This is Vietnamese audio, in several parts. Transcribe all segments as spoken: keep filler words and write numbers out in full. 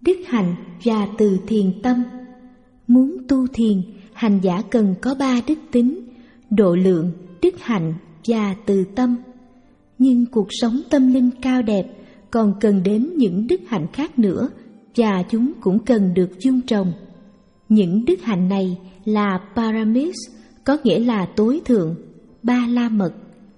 Đức hạnh và từ thiền tâm. Muốn tu thiền, hành giả cần có ba đức tính: độ lượng, đức hạnh và từ tâm. Nhưng cuộc sống tâm linh cao đẹp còn cần đến những đức hạnh khác nữa, và chúng cũng cần được dung trồng. Những đức hạnh này là Paramis, có nghĩa là tối thượng, ba la mật,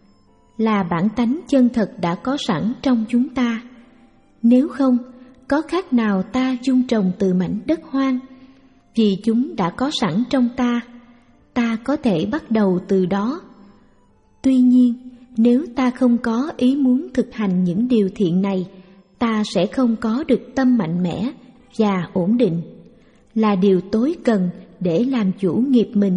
là bản tánh chân thật đã có sẵn trong chúng ta. Nếu không, có khác nào ta dung trồng từ mảnh đất hoang? Vì chúng đã có sẵn trong ta, ta có thể bắt đầu từ đó. Tuy nhiên, nếu ta không có ý muốn thực hành những điều thiện này, ta sẽ không có được tâm mạnh mẽ và ổn định, là điều tối cần để làm chủ nghiệp mình.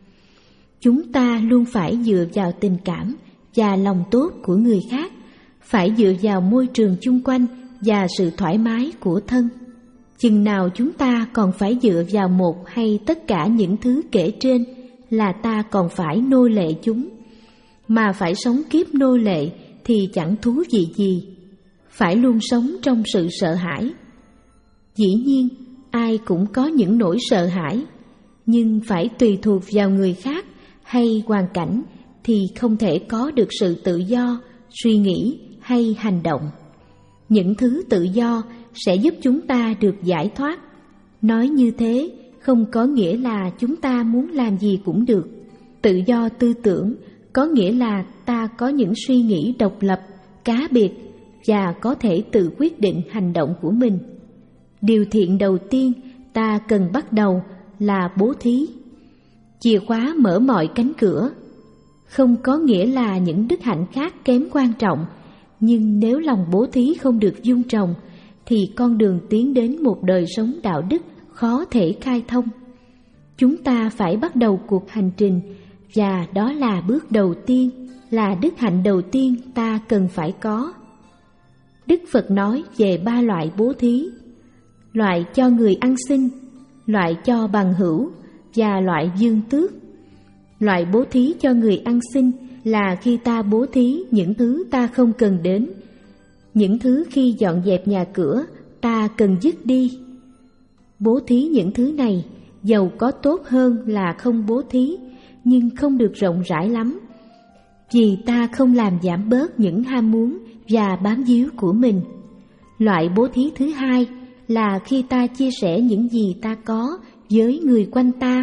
Chúng ta luôn phải dựa vào tình cảm và lòng tốt của người khác, phải dựa vào môi trường chung quanh và sự thoải mái của thân. Chừng nào chúng ta còn phải dựa vào một hay tất cả những thứ kể trên là ta còn phải nô lệ chúng. Mà phải sống kiếp nô lệ thì chẳng thú vị gì, phải luôn sống trong sự sợ hãi. Dĩ nhiên, ai cũng có những nỗi sợ hãi, nhưng phải tùy thuộc vào người khác hay hoàn cảnh thì không thể có được sự tự do, suy nghĩ hay hành động. Những thứ tự do sẽ giúp chúng ta được giải thoát. Nói như thế không có nghĩa là chúng ta muốn làm gì cũng được. Tự do tư tưởng có nghĩa là ta có những suy nghĩ độc lập, cá biệt và có thể tự quyết định hành động của mình. Điều thiện đầu tiên ta cần bắt đầu là bố thí. Chìa khóa mở mọi cánh cửa. Không có nghĩa là những đức hạnh khác kém quan trọng, nhưng nếu lòng bố thí không được dung trồng thì con đường tiến đến một đời sống đạo đức khó thể khai thông. Chúng ta phải bắt đầu cuộc hành trình, và đó là bước đầu tiên, là đức hạnh đầu tiên ta cần phải có. Đức Phật nói về ba loại bố thí: loại cho người ăn xin, loại cho bằng hữu và loại dương tước. Loại bố thí cho người ăn xin là khi ta bố thí những thứ ta không cần đến, những thứ khi dọn dẹp nhà cửa ta cần dứt đi. Bố thí những thứ này dầu có tốt hơn là không bố thí, nhưng không được rộng rãi lắm, vì ta không làm giảm bớt những ham muốn và bám víu của mình. Loại bố thí thứ hai là khi ta chia sẻ những gì ta có với người quanh ta.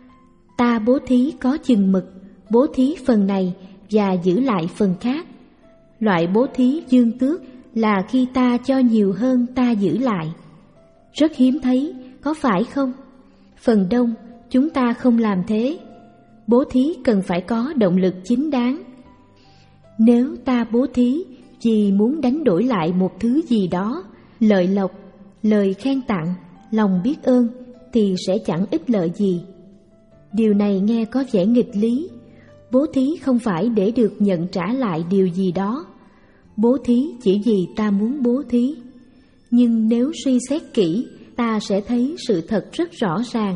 Ta bố thí có chừng mực, bố thí phần này và giữ lại phần khác. Loại bố thí dương tước là khi ta cho nhiều hơn ta giữ lại. Rất hiếm thấy, có phải không? Phần đông chúng ta không làm thế. Bố thí cần phải có động lực chính đáng. Nếu ta bố thí vì muốn đánh đổi lại một thứ gì đó, lợi lộc, lời khen tặng, lòng biết ơn, thì sẽ chẳng ích lợi gì. Điều này nghe có vẻ nghịch lý. Bố thí không phải để được nhận trả lại điều gì đó. Bố thí chỉ vì ta muốn bố thí. Nhưng nếu suy xét kỹ, ta sẽ thấy sự thật rất rõ ràng.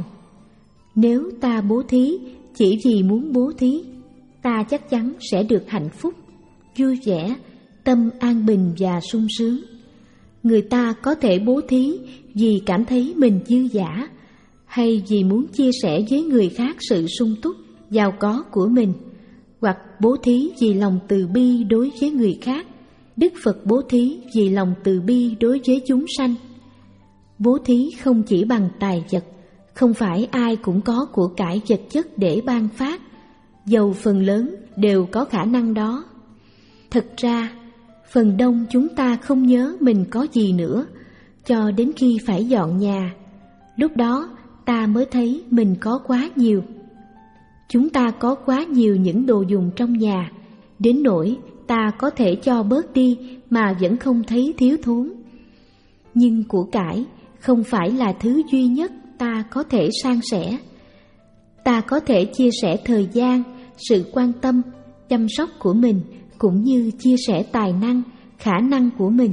Nếu ta bố thí chỉ vì muốn bố thí, ta chắc chắn sẽ được hạnh phúc, vui vẻ, tâm an bình và sung sướng. Người ta có thể bố thí vì cảm thấy mình dư dả, hay vì muốn chia sẻ với người khác sự sung túc, giàu có của mình, hoặc bố thí vì lòng từ bi đối với người khác. Đức Phật bố thí vì lòng từ bi đối với chúng sanh. Bố thí không chỉ bằng tài vật, không phải ai cũng có của cải vật chất để ban phát, dầu phần lớn đều có khả năng đó. Thật ra, phần đông chúng ta không nhớ mình có gì nữa, cho đến khi phải dọn nhà. Lúc đó ta mới thấy mình có quá nhiều. Chúng ta có quá nhiều những đồ dùng trong nhà, đến nỗi ta có thể cho bớt đi mà vẫn không thấy thiếu thốn. Nhưng của cải không phải là thứ duy nhất ta có thể san sẻ. Ta có thể chia sẻ thời gian, sự quan tâm, chăm sóc của mình, cũng như chia sẻ tài năng, khả năng của mình.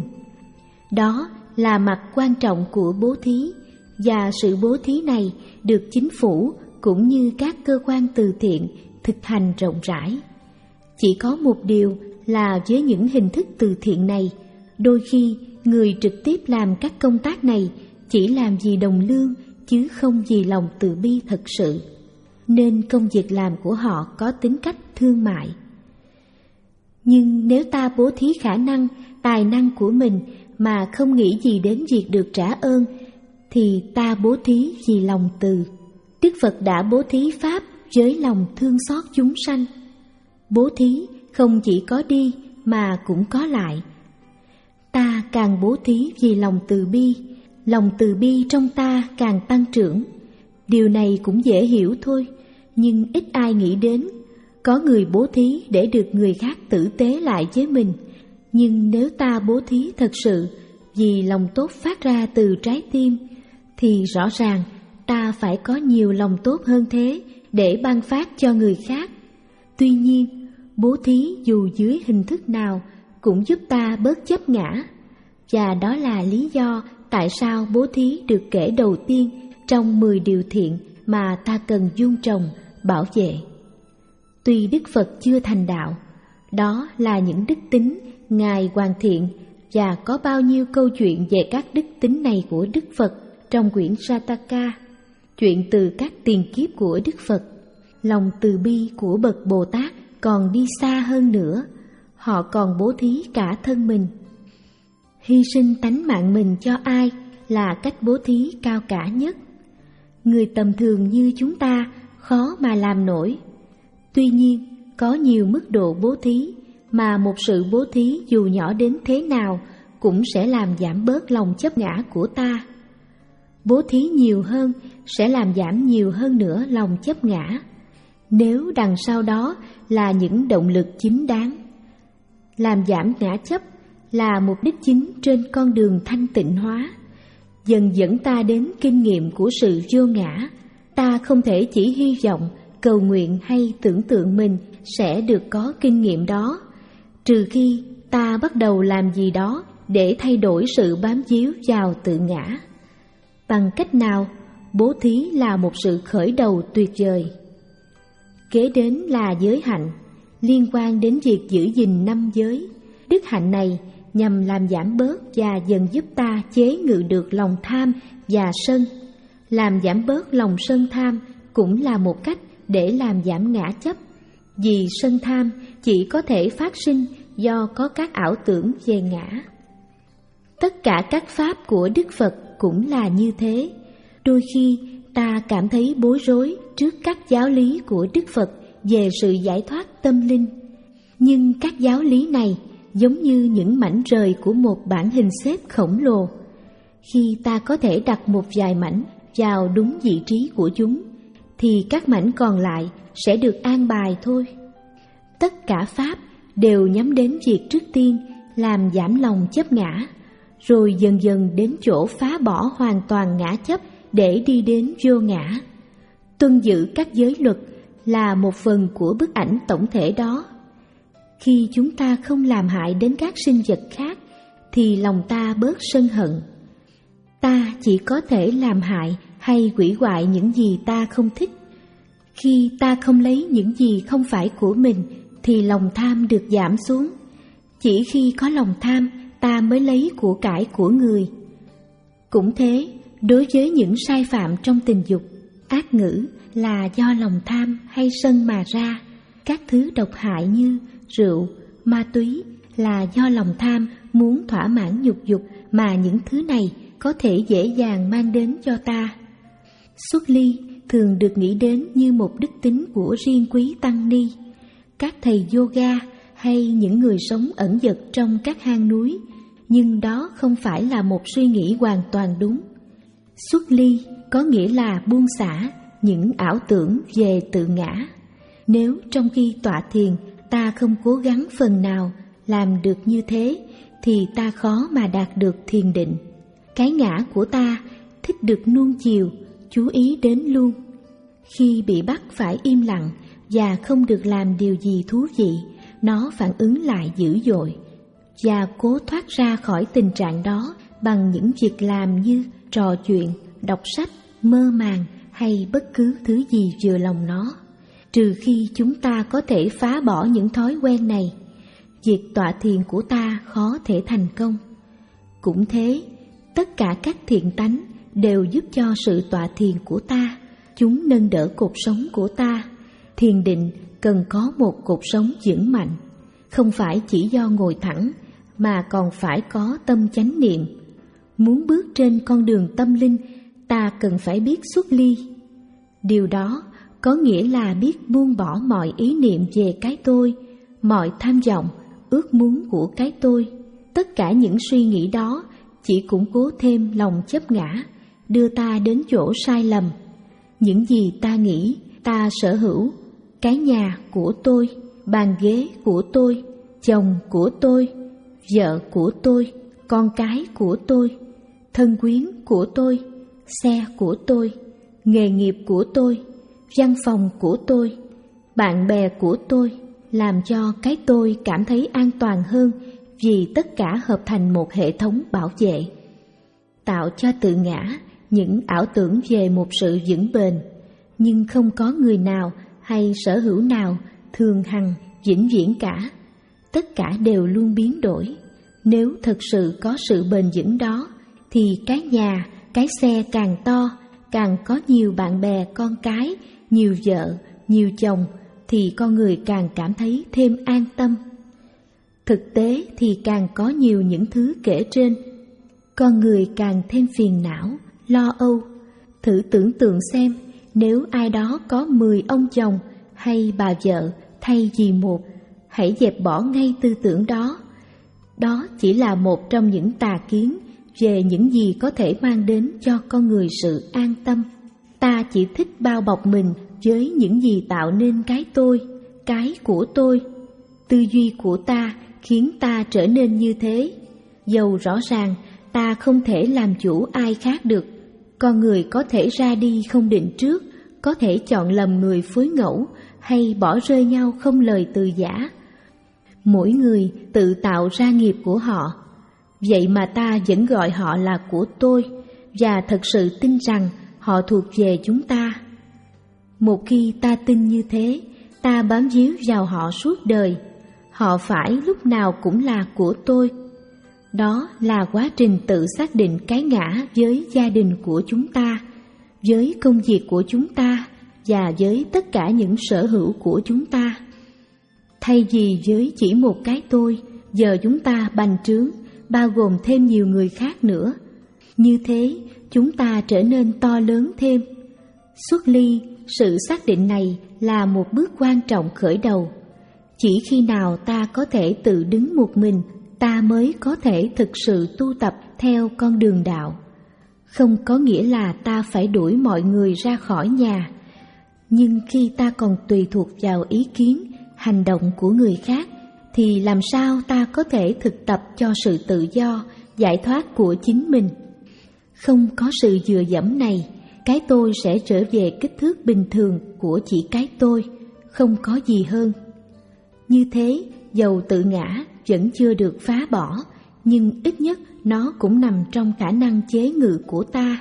Đó là mặt quan trọng của bố thí, và sự bố thí này được chính phủ cũng như các cơ quan từ thiện thực hành rộng rãi. Chỉ có một điều là với những hình thức từ thiện này, đôi khi người trực tiếp làm các công tác này chỉ làm vì đồng lương chứ không vì lòng từ bi thật sự, nên công việc làm của họ có tính cách thương mại. Nhưng nếu ta bố thí khả năng, tài năng của mình mà không nghĩ gì đến việc được trả ơn, thì ta bố thí vì lòng từ. Đức Phật đã bố thí Pháp với lòng thương xót chúng sanh. Bố thí không chỉ có đi mà cũng có lại. Ta càng bố thí vì lòng từ bi, lòng từ bi trong ta càng tăng trưởng. Điều này cũng dễ hiểu thôi, nhưng ít ai nghĩ đến. Có người bố thí để được người khác tử tế lại với mình, nhưng nếu ta bố thí thật sự vì lòng tốt phát ra từ trái tim, thì rõ ràng ta phải có nhiều lòng tốt hơn thế để ban phát cho người khác. Tuy nhiên, bố thí dù dưới hình thức nào cũng giúp ta bớt chấp ngã, và đó là lý do tại sao bố thí được kể đầu tiên trong mười điều thiện mà ta cần vun trồng, bảo vệ. Tuy Đức Phật chưa thành đạo, đó là những đức tính Ngài hoàn thiện, và có bao nhiêu câu chuyện về các đức tính này của Đức Phật trong quyển Sataka, chuyện từ các tiền kiếp của Đức Phật. Lòng từ bi của bậc Bồ Tát còn đi xa hơn nữa, họ còn bố thí cả thân mình. Hy sinh tánh mạng mình cho ai là cách bố thí cao cả nhất. Người tầm thường như chúng ta khó mà làm nổi. Tuy nhiên, có nhiều mức độ bố thí mà một sự bố thí dù nhỏ đến thế nào cũng sẽ làm giảm bớt lòng chấp ngã của ta. Bố thí nhiều hơn sẽ làm giảm nhiều hơn nữa lòng chấp ngã, nếu đằng sau đó là những động lực chính đáng. Làm giảm ngã chấp là mục đích chính trên con đường thanh tịnh hóa, dần dẫn ta đến kinh nghiệm của sự vô ngã. Ta không thể chỉ hy vọng, cầu nguyện hay tưởng tượng mình sẽ được có kinh nghiệm đó, trừ khi ta bắt đầu làm gì đó để thay đổi sự bám víu vào tự ngã. Bằng cách nào? Bố thí là một sự khởi đầu tuyệt vời. Kế đến là giới hạnh, liên quan đến việc giữ gìn năm giới. Đức hạnh này nhằm làm giảm bớt và dần giúp ta chế ngự được lòng tham và sân. Làm giảm bớt lòng sân tham cũng là một cách để làm giảm ngã chấp, vì sân tham chỉ có thể phát sinh do có các ảo tưởng về ngã. Tất cả các pháp của Đức Phật cũng là như thế. Đôi khi ta cảm thấy bối rối trước các giáo lý của Đức Phật về sự giải thoát tâm linh. Nhưng các giáo lý này giống như những mảnh rời của một bảng hình xếp khổng lồ. Khi ta có thể đặt một vài mảnh vào đúng vị trí của chúng, thì các mảnh còn lại sẽ được an bài thôi. Tất cả pháp đều nhắm đến việc trước tiên làm giảm lòng chấp ngã, rồi dần dần đến chỗ phá bỏ hoàn toàn ngã chấp để đi đến vô ngã. Tuân giữ các giới luật là một phần của bức ảnh tổng thể đó. Khi chúng ta không làm hại đến các sinh vật khác, thì lòng ta bớt sân hận. Ta chỉ có thể làm hại hay hủy hoại những gì ta không thích. Khi ta không lấy những gì không phải của mình, thì lòng tham được giảm xuống. Chỉ khi có lòng tham, ta mới lấy của cải của người. Cũng thế, đối với những sai phạm trong tình dục, ác ngữ là do lòng tham hay sân mà ra. Các thứ độc hại như rượu, ma túy là do lòng tham muốn thỏa mãn nhục dục mà những thứ này có thể dễ dàng mang đến cho ta. Xuất ly thường được nghĩ đến như một đức tính của riêng quý tăng ni. Các thầy yoga hay những người sống ẩn dật trong các hang núi, nhưng đó không phải là một suy nghĩ hoàn toàn đúng. Xuất ly có nghĩa là buông xả những ảo tưởng về tự ngã. Nếu trong khi tọa thiền ta không cố gắng phần nào làm được như thế, thì ta khó mà đạt được thiền định. Cái ngã của ta thích được nuông chiều, chú ý đến luôn. Khi bị bắt phải im lặng và không được làm điều gì thú vị, nó phản ứng lại dữ dội và cố thoát ra khỏi tình trạng đó bằng những việc làm như trò chuyện, đọc sách, mơ màng hay bất cứ thứ gì vừa lòng nó. Trừ khi chúng ta có thể phá bỏ những thói quen này, việc tọa thiền của ta khó thể thành công. Cũng thế, tất cả các thiện tánh đều giúp cho sự tọa thiền của ta. Chúng nâng đỡ cột sống của ta. Thiền định cần có một cột sống vững mạnh, không phải chỉ do ngồi thẳng, mà còn phải có tâm chánh niệm. Muốn bước trên con đường tâm linh, ta cần phải biết xuất ly. Điều đó có nghĩa là biết buông bỏ mọi ý niệm về cái tôi, mọi tham vọng, ước muốn của cái tôi. Tất cả những suy nghĩ đó chỉ củng cố thêm lòng chấp ngã, đưa ta đến chỗ sai lầm. Những gì ta nghĩ, ta sở hữu, cái nhà của tôi, bàn ghế của tôi, chồng của tôi, vợ của tôi, con cái của tôi, thân quyến của tôi, xe của tôi, nghề nghiệp của tôi, văn phòng của tôi, bạn bè của tôi, làm cho cái tôi cảm thấy an toàn hơn, vì tất cả hợp thành một hệ thống bảo vệ, tạo cho tự ngã những ảo tưởng về một sự vững bền. Nhưng không có người nào hay sở hữu nào thường hằng vĩnh viễn cả, tất cả đều luôn biến đổi. Nếu thật sự có sự bền vững đó, thì cái nhà, cái xe càng to, càng có nhiều bạn bè con cái, nhiều vợ, nhiều chồng, thì con người càng cảm thấy thêm an tâm. Thực tế thì càng có nhiều những thứ kể trên, con người càng thêm phiền não, lo âu. Thử tưởng tượng xem, nếu ai đó có mười ông chồng hay bà vợ thay vì một, hãy dẹp bỏ ngay tư tưởng đó. Đó chỉ là một trong những tà kiến về những gì có thể mang đến cho con người sự an tâm. Ta chỉ thích bao bọc mình với những gì tạo nên cái tôi, cái của tôi. Tư duy của ta khiến ta trở nên như thế. Dầu rõ ràng ta không thể làm chủ ai khác được. Con người có thể ra đi không định trước, có thể chọn lầm người phối ngẫu, hay bỏ rơi nhau không lời từ giả. Mỗi người tự tạo ra nghiệp của họ. Vậy mà ta vẫn gọi họ là của tôi, và thật sự tin rằng họ thuộc về chúng ta. Một khi ta tin như thế, ta bám víu vào họ suốt đời. Họ phải lúc nào cũng là của tôi. Đó là quá trình tự xác định cái ngã với gia đình của chúng ta, với công việc của chúng ta, và với tất cả những sở hữu của chúng ta. Thay vì với chỉ một cái tôi, giờ chúng ta bành trướng, bao gồm thêm nhiều người khác nữa. Như thế, chúng ta trở nên to lớn thêm. Xuất ly, sự xác định này là một bước quan trọng khởi đầu. Chỉ khi nào ta có thể tự đứng một mình, ta mới có thể thực sự tu tập theo con đường đạo. Không có nghĩa là ta phải đuổi mọi người ra khỏi nhà. Nhưng khi ta còn tùy thuộc vào ý kiến, hành động của người khác, thì làm sao ta có thể thực tập cho sự tự do, giải thoát của chính mình? Không có sự dựa dẫm này, cái tôi sẽ trở về kích thước bình thường của chỉ cái tôi, không có gì hơn. Như thế, dầu tự ngã vẫn chưa được phá bỏ, nhưng ít nhất nó cũng nằm trong khả năng chế ngự của ta.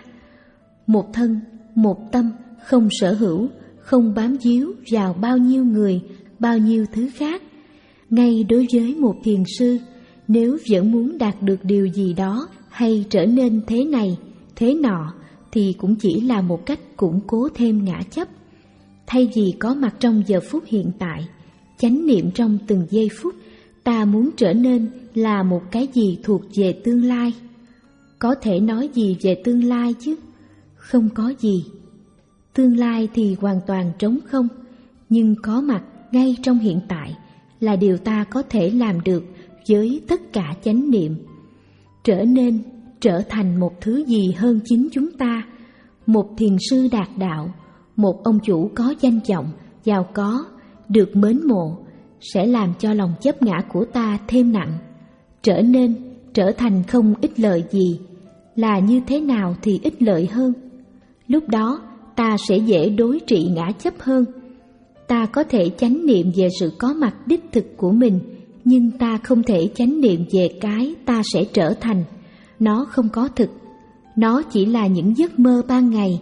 Một thân, một tâm, không sở hữu, không bám víu vào bao nhiêu người, bao nhiêu thứ khác. Ngay đối với một thiền sư, nếu vẫn muốn đạt được điều gì đó hay trở nên thế này, thế nọ, thì cũng chỉ là một cách củng cố thêm ngã chấp. Thay vì có mặt trong giờ phút hiện tại, chánh niệm trong từng giây phút, ta muốn trở nên là một cái gì thuộc về tương lai. Có thể nói gì về tương lai chứ? Không có gì. Tương lai thì hoàn toàn trống không, nhưng có mặt ngay trong hiện tại là điều ta có thể làm được với tất cả chánh niệm. Trở nên, trở thành một thứ gì hơn chính chúng ta, một thiền sư đạt đạo, một ông chủ có danh vọng, giàu có, được mến mộ, sẽ làm cho lòng chấp ngã của ta thêm nặng. Trở nên, trở thành không ích lợi gì, là như thế nào thì ích lợi hơn. Lúc đó ta sẽ dễ đối trị ngã chấp hơn. Ta có thể chánh niệm về sự có mặt đích thực của mình, nhưng ta không thể chánh niệm về cái ta sẽ trở thành. Nó không có thực, nó chỉ là những giấc mơ ban ngày,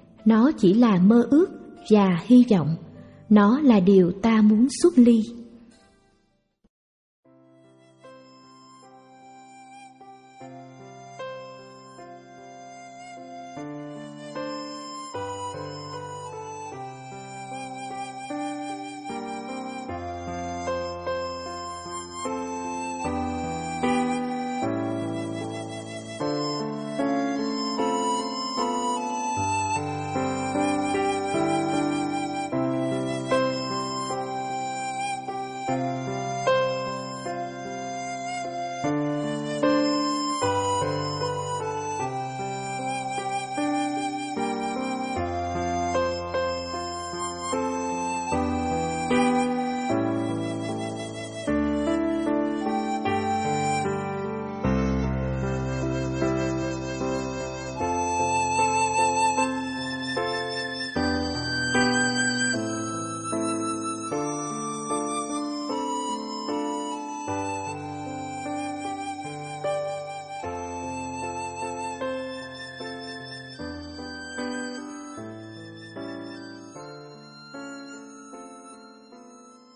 nó chỉ là mơ ước và hy vọng, nó là điều ta muốn xuất ly.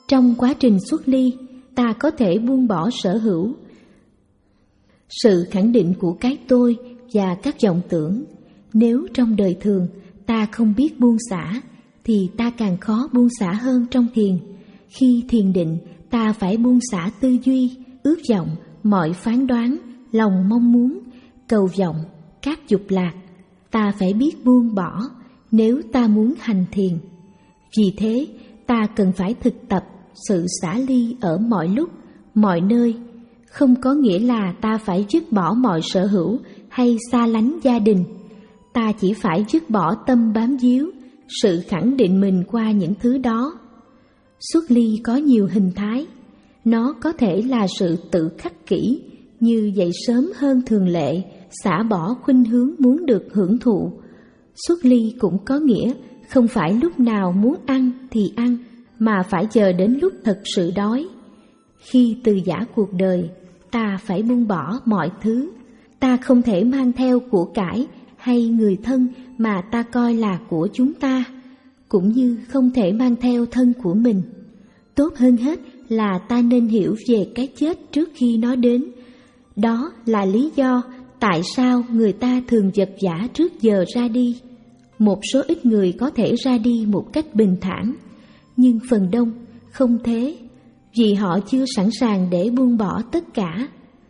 Trong quá trình xuất ly, ta có thể buông bỏ sở hữu, sự khẳng định của cái tôi và các vọng tưởng. Nếu trong đời thường ta không biết buông xả, thì ta càng khó buông xả hơn trong thiền. Khi thiền định, ta phải buông xả tư duy, ước vọng, mọi phán đoán, lòng mong muốn, cầu vọng, các dục lạc. Ta phải biết buông bỏ nếu ta muốn hành thiền. Vì thế, ta cần phải thực tập sự xả ly ở mọi lúc, mọi nơi. Không có nghĩa là ta phải dứt bỏ mọi sở hữu hay xa lánh gia đình. Ta chỉ phải dứt bỏ tâm bám víu, sự khẳng định mình qua những thứ đó. Xuất ly có nhiều hình thái. Nó có thể là sự tự khắc kỷ, như dậy sớm hơn thường lệ, xả bỏ khuynh hướng muốn được hưởng thụ. Xuất ly cũng có nghĩa không phải lúc nào muốn ăn thì ăn, mà phải chờ đến lúc thật sự đói. Khi từ giã cuộc đời, ta phải buông bỏ mọi thứ. Ta không thể mang theo của cải hay người thân mà ta coi là của chúng ta, cũng như không thể mang theo thân của mình. Tốt hơn hết là ta nên hiểu về cái chết trước khi nó đến. Đó là lý do tại sao người ta thường vật vã trước giờ ra đi. Một số ít người có thể ra đi một cách bình thản, nhưng phần đông không thế, vì họ chưa sẵn sàng để buông bỏ tất cả.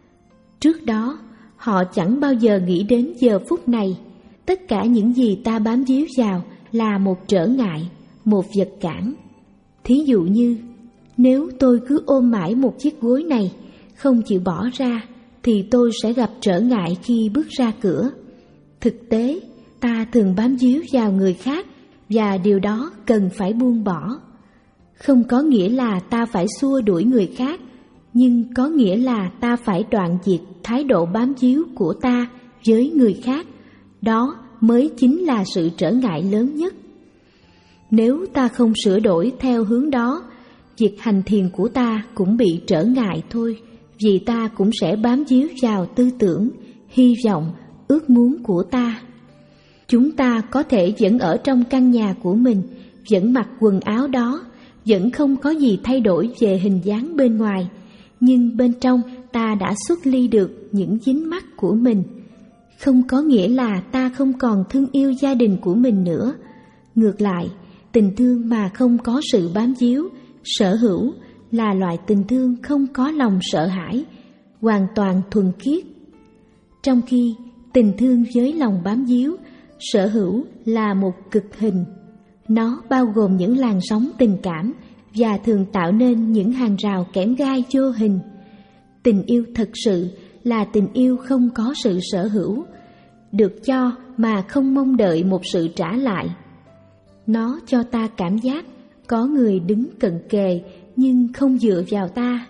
Trước đó, họ chẳng bao giờ nghĩ đến giờ phút này. Tất cả những gì ta bám víu vào là một trở ngại, một vật cản. Thí dụ như, nếu tôi cứ ôm mãi một chiếc gối này, không chịu bỏ ra, thì tôi sẽ gặp trở ngại khi bước ra cửa. Thực tế, ta thường bám víu vào người khác, và điều đó cần phải buông bỏ. Không có nghĩa là ta phải xua đuổi người khác, nhưng có nghĩa là ta phải đoạn diệt thái độ bám víu của ta với người khác. Đó mới chính là sự trở ngại lớn nhất. Nếu ta không sửa đổi theo hướng đó, việc hành thiền của ta cũng bị trở ngại thôi, vì ta cũng sẽ bám víu vào tư tưởng, hy vọng, ước muốn của ta. Chúng ta có thể vẫn ở trong căn nhà của mình, vẫn mặc quần áo đó, vẫn không có gì thay đổi về hình dáng bên ngoài, nhưng bên trong ta đã xuất ly được những dính mắc của mình. Không có nghĩa là ta không còn thương yêu gia đình của mình nữa. Ngược lại, tình thương mà không có sự bám víu, sở hữu là loại tình thương không có lòng sợ hãi, hoàn toàn thuần khiết. Trong khi tình thương với lòng bám víu, sở hữu là một cực hình. Nó bao gồm những làn sóng tình cảm và thường tạo nên những hàng rào kẽm gai vô hình. Tình yêu thật sự là tình yêu không có sự sở hữu, được cho mà không mong đợi một sự trả lại. Nó cho ta cảm giác có người đứng cận kề nhưng không dựa vào ta.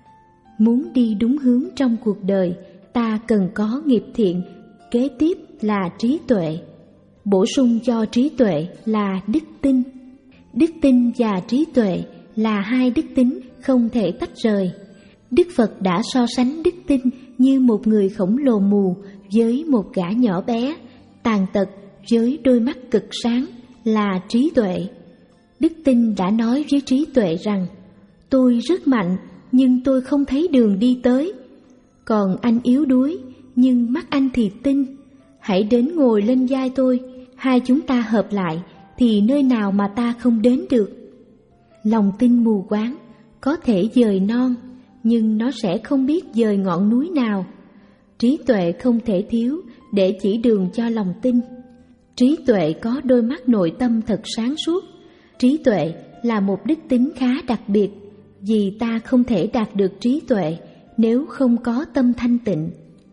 Muốn đi đúng hướng trong cuộc đời, ta cần có nghiệp thiện, kế tiếp là trí tuệ. Bổ sung cho trí tuệ là đức tin. Đức tin và trí tuệ là hai đức tính không thể tách rời. Đức Phật đã so sánh đức tin như một người khổng lồ mù với một gã nhỏ bé, tàn tật với đôi mắt cực sáng là trí tuệ. Đức tin đã nói với trí tuệ rằng, tôi rất mạnh nhưng tôi không thấy đường đi tới. Còn anh yếu đuối nhưng mắt anh thì tinh. Hãy đến ngồi lên vai tôi, hai chúng ta hợp lại thì nơi nào mà ta không đến được. Lòng tin mù quáng có thể dời non, nhưng nó sẽ không biết dời ngọn núi nào. Trí tuệ không thể thiếu để chỉ đường cho lòng tin. Trí tuệ có đôi mắt nội tâm thật sáng suốt. Trí tuệ là một đức tính khá đặc biệt, vì ta không thể đạt được trí tuệ nếu không có tâm thanh tịnh.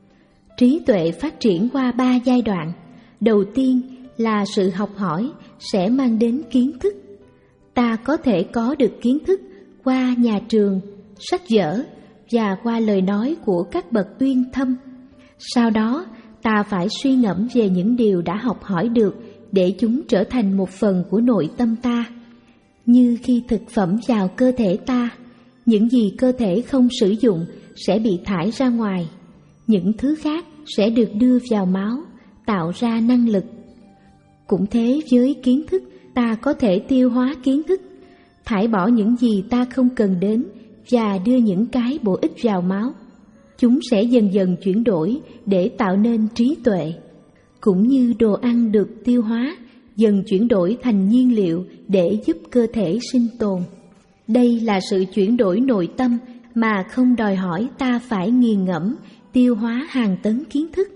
Trí tuệ phát triển qua ba giai đoạn. Đầu tiên là sự học hỏi sẽ mang đến kiến thức. Ta có thể có được kiến thức qua nhà trường, sách vở và qua lời nói của các bậc uyên thâm. Sau đó, ta phải suy ngẫm về những điều đã học hỏi được để chúng trở thành một phần của nội tâm ta. Như khi thực phẩm vào cơ thể ta, những gì cơ thể không sử dụng sẽ bị thải ra ngoài. Những thứ khác sẽ được đưa vào máu, tạo ra năng lực. Cũng thế với kiến thức, ta có thể tiêu hóa kiến thức. thải bỏ những gì ta không cần đến và đưa những cái bổ ích vào máu. Chúng sẽ dần dần chuyển đổi để tạo nên trí tuệ. Cũng như đồ ăn được tiêu hóa, dần chuyển đổi thành nhiên liệu để giúp cơ thể sinh tồn. Đây là sự chuyển đổi nội tâm mà không đòi hỏi ta phải nghiền ngẫm, tiêu hóa hàng tấn kiến thức.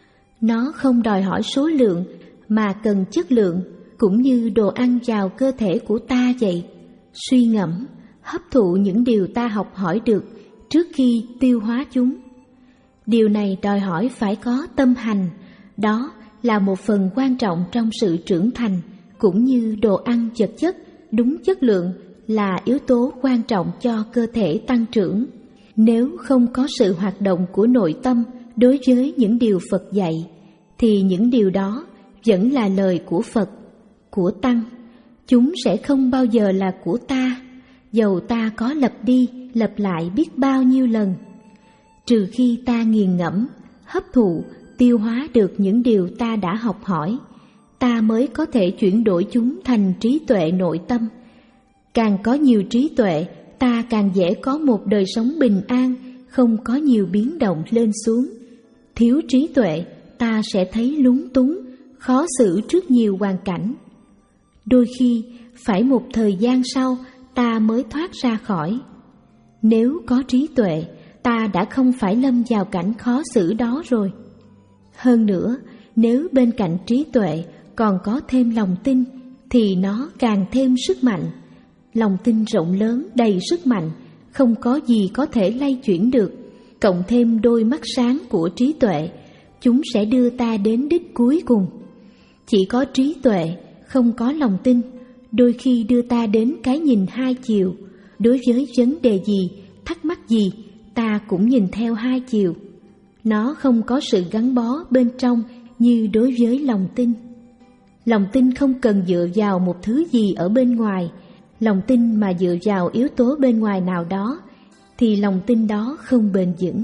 Nó không đòi hỏi số lượng mà cần chất lượng, cũng như đồ ăn vào cơ thể của ta vậy. Suy ngẫm, hấp thụ những điều ta học hỏi được trước khi tiêu hóa chúng. Điều này đòi hỏi phải có tâm hành, đó là một phần quan trọng trong sự trưởng thành, cũng như đồ ăn vật chất đúng chất lượng là yếu tố quan trọng cho cơ thể tăng trưởng. Nếu không có sự hoạt động của nội tâm đối với những điều Phật dạy, thì những điều đó vẫn là lời của Phật, của Tăng. Chúng sẽ không bao giờ là của ta, dầu ta có lặp đi lặp lại biết bao nhiêu lần. Trừ khi ta nghiền ngẫm, hấp thụ, tiêu hóa được những điều ta đã học hỏi, ta mới có thể chuyển đổi chúng thành trí tuệ nội tâm. Càng có nhiều trí tuệ, ta càng dễ có một đời sống bình an, không có nhiều biến động lên xuống. Thiếu trí tuệ, ta sẽ thấy lúng túng, khó xử trước nhiều hoàn cảnh. Đôi khi, phải một thời gian sau, ta mới thoát ra khỏi. Nếu có trí tuệ, ta đã không phải lâm vào cảnh khó xử đó rồi. Hơn nữa, nếu bên cạnh trí tuệ còn có thêm lòng tin, thì nó càng thêm sức mạnh. Lòng tin rộng lớn, đầy sức mạnh, không có gì có thể lay chuyển được. Cộng thêm đôi mắt sáng của trí tuệ, chúng sẽ đưa ta đến đích cuối cùng. Chỉ có trí tuệ, không có lòng tin, đôi khi đưa ta đến cái nhìn hai chiều. Đối với vấn đề gì, thắc mắc gì, ta cũng nhìn theo hai chiều. Nó không có sự gắn bó bên trong như đối với lòng tin. Lòng tin không cần dựa vào một thứ gì ở bên ngoài. Lòng tin mà dựa vào yếu tố bên ngoài nào đó, thì lòng tin đó không bền vững.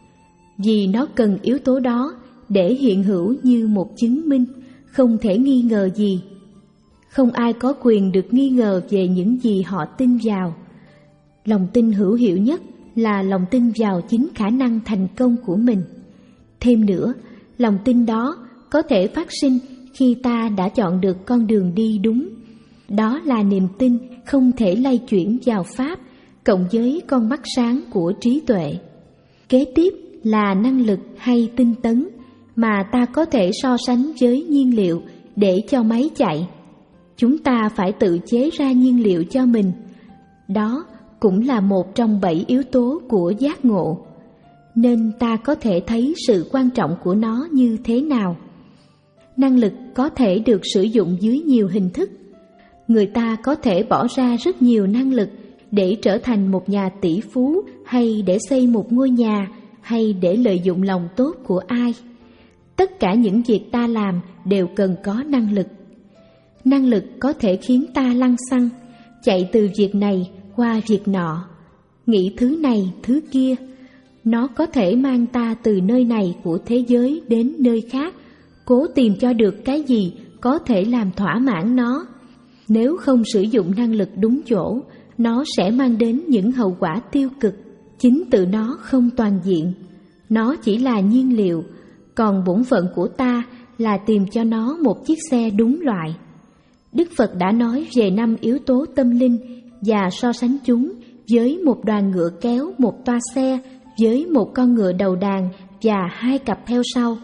Vì nó cần yếu tố đó để hiện hữu như một chứng minh, không thể nghi ngờ gì. Không ai có quyền được nghi ngờ về những gì họ tin vào. Lòng tin hữu hiệu nhất là lòng tin vào chính khả năng thành công của mình. Thêm nữa, lòng tin đó có thể phát sinh khi ta đã chọn được con đường đi đúng. Đó là niềm tin không thể lay chuyển vào Pháp, cộng với con mắt sáng của trí tuệ. Kế tiếp là năng lực hay tinh tấn, mà ta có thể so sánh với nhiên liệu để cho máy chạy. Chúng ta phải tự chế ra nhiên liệu cho mình. Đó cũng là một trong bảy yếu tố của giác ngộ, nên ta có thể thấy sự quan trọng của nó như thế nào. Năng lực có thể được sử dụng dưới nhiều hình thức. Người ta có thể bỏ ra rất nhiều năng lực để trở thành một nhà tỷ phú, hay để xây một ngôi nhà, hay để lợi dụng lòng tốt của ai. Tất cả những việc ta làm đều cần có năng lực. Năng lực có thể khiến ta lăng xăng, chạy từ việc này qua việc nọ, nghĩ thứ này thứ kia. Nó có thể mang ta từ nơi này của thế giới đến nơi khác, cố tìm cho được cái gì có thể làm thỏa mãn nó. Nếu không sử dụng năng lực đúng chỗ, nó sẽ mang đến những hậu quả tiêu cực. Chính tự nó không toàn diện, nó chỉ là nhiên liệu, còn bổn phận của ta là tìm cho nó một chiếc xe đúng loại. Đức Phật đã nói về năm yếu tố tâm linh và so sánh chúng với một đoàn ngựa kéo một toa xe, với một con ngựa đầu đàn và hai cặp theo sau.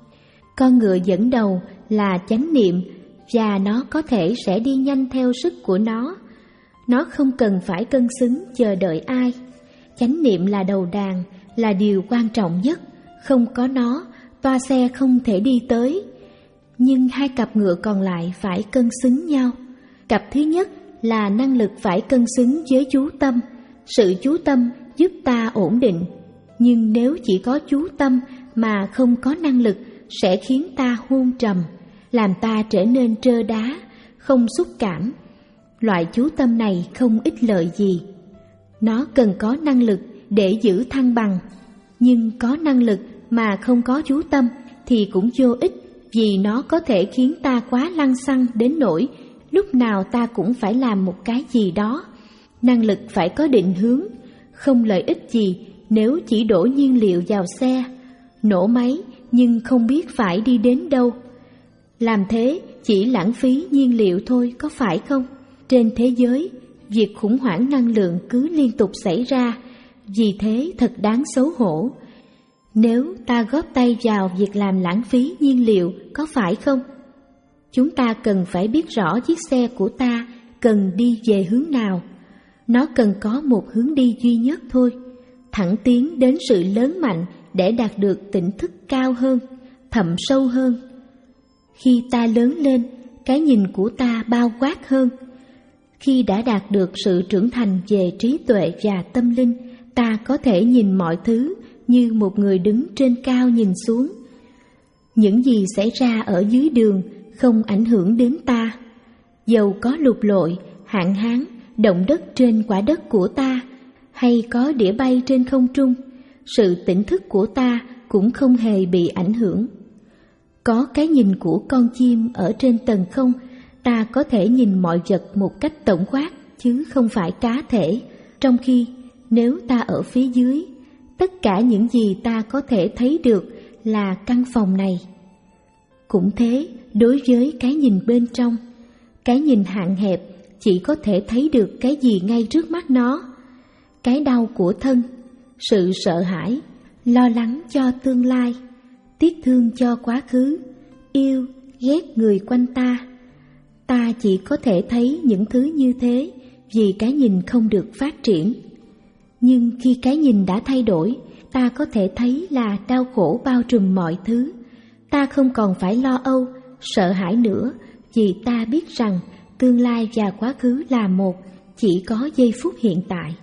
Con ngựa dẫn đầu là chánh niệm, và nó có thể sẽ đi nhanh theo sức của nó. Nó không cần phải cân xứng chờ đợi ai. Chánh niệm là đầu đàn, là điều quan trọng nhất. Không có nó, toa xe không thể đi tới. Nhưng hai cặp ngựa còn lại phải cân xứng nhau. Cặp thứ nhất là năng lực phải cân xứng với chú tâm. Sự chú tâm giúp ta ổn định. Nhưng nếu chỉ có chú tâm mà không có năng lực, sẽ khiến ta hôn trầm, làm ta trở nên trơ đá, không xúc cảm. Loại chú tâm này không ích lợi gì. Nó cần có năng lực để giữ thăng bằng. Nhưng có năng lực mà không có chú tâm thì cũng vô ích, vì nó có thể khiến ta quá lăng xăng đến nỗi lúc nào ta cũng phải làm một cái gì đó, Năng lực phải có định hướng, không lợi ích gì nếu chỉ đổ nhiên liệu vào xe, nổ máy nhưng không biết phải đi đến đâu. Làm thế chỉ lãng phí nhiên liệu thôi, có phải không? Trên thế giới, việc khủng hoảng năng lượng cứ liên tục xảy ra, vì thế thật đáng xấu hổ. Nếu ta góp tay vào việc làm lãng phí nhiên liệu, có phải không? Chúng ta cần phải biết rõ chiếc xe của ta cần đi về hướng nào. Nó cần có một hướng đi duy nhất thôi, thẳng tiến đến sự lớn mạnh để đạt được tỉnh thức cao hơn, thậm sâu hơn. Khi ta lớn lên, cái nhìn của ta bao quát hơn. Khi đã đạt được sự trưởng thành về trí tuệ và tâm linh, ta có thể nhìn mọi thứ như một người đứng trên cao nhìn xuống. Những gì xảy ra ở dưới đường không ảnh hưởng đến ta. Dầu có lụt lội, hạn hán, động đất trên quả đất của ta, hay có đĩa bay trên không trung, sự tỉnh thức của ta cũng không hề bị ảnh hưởng. Có cái nhìn của con chim ở trên tầng không, ta có thể nhìn mọi vật một cách tổng quát chứ không phải cá thể, trong khi nếu ta ở phía dưới, tất cả những gì ta có thể thấy được là căn phòng này. Cũng thế, đối với cái nhìn bên trong, cái nhìn hạn hẹp chỉ có thể thấy được cái gì ngay trước mắt nó. Cái đau của thân, sự sợ hãi, lo lắng cho tương lai, tiếc thương cho quá khứ, yêu, ghét người quanh ta. Ta chỉ có thể thấy những thứ như thế vì cái nhìn không được phát triển. Nhưng khi cái nhìn đã thay đổi, ta có thể thấy là đau khổ bao trùm mọi thứ. Ta không còn phải lo âu, sợ hãi nữa, vì ta biết rằng tương lai và quá khứ là một, chỉ có giây phút hiện tại.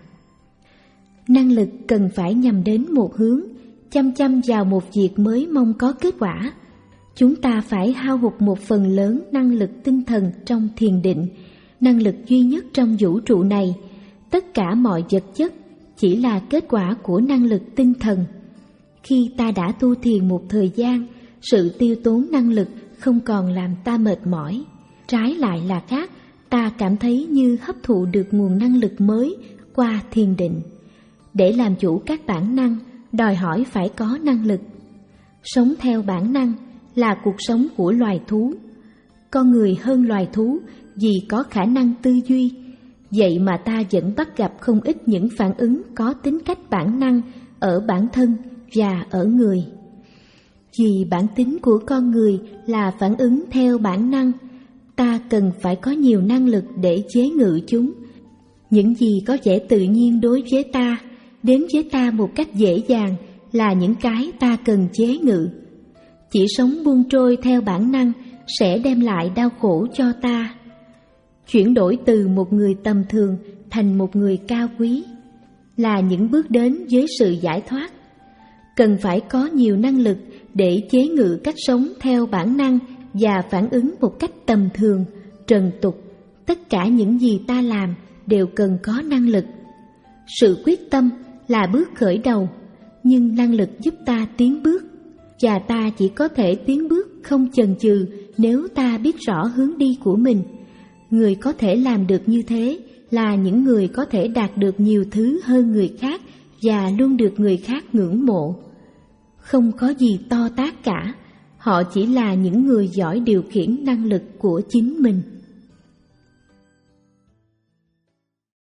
Năng lực cần phải nhằm đến một hướng, chăm chăm vào một việc mới mong có kết quả. Chúng ta phải hao hụt một phần lớn năng lực tinh thần trong thiền định, năng lực duy nhất trong vũ trụ này. Tất cả mọi vật chất chỉ là kết quả của năng lực tinh thần. Khi ta đã tu thiền một thời gian, sự tiêu tốn năng lực không còn làm ta mệt mỏi. Trái lại là khác, ta cảm thấy như hấp thụ được nguồn năng lực mới qua thiền định. Để làm chủ các bản năng, đòi hỏi phải có năng lực. Sống theo bản năng là cuộc sống của loài thú. Con người hơn loài thú vì có khả năng tư duy, vậy mà ta vẫn bắt gặp không ít những phản ứng có tính cách bản năng ở bản thân và ở người. Vì bản tính của con người là phản ứng theo bản năng, ta cần phải có nhiều năng lực để chế ngự chúng. Những gì có vẻ tự nhiên đối với ta, đến với ta một cách dễ dàng là những cái ta cần chế ngự. Chỉ sống buông trôi theo bản năng sẽ đem lại đau khổ cho ta. Chuyển đổi từ một người tầm thường thành một người cao quý là những bước đến với sự giải thoát. Cần phải có nhiều năng lực để chế ngự cách sống theo bản năng và phản ứng một cách tầm thường, trần tục. Tất cả những gì ta làm đều cần có năng lực. Sự quyết tâm là bước khởi đầu, nhưng năng lực giúp ta tiến bước. Và ta chỉ có thể tiến bước không chần chừ nếu ta biết rõ hướng đi của mình. Người có thể làm được như thế là những người có thể đạt được nhiều thứ hơn người khác và luôn được người khác ngưỡng mộ. Không có gì to tát cả, họ chỉ là những người giỏi điều khiển năng lực của chính mình.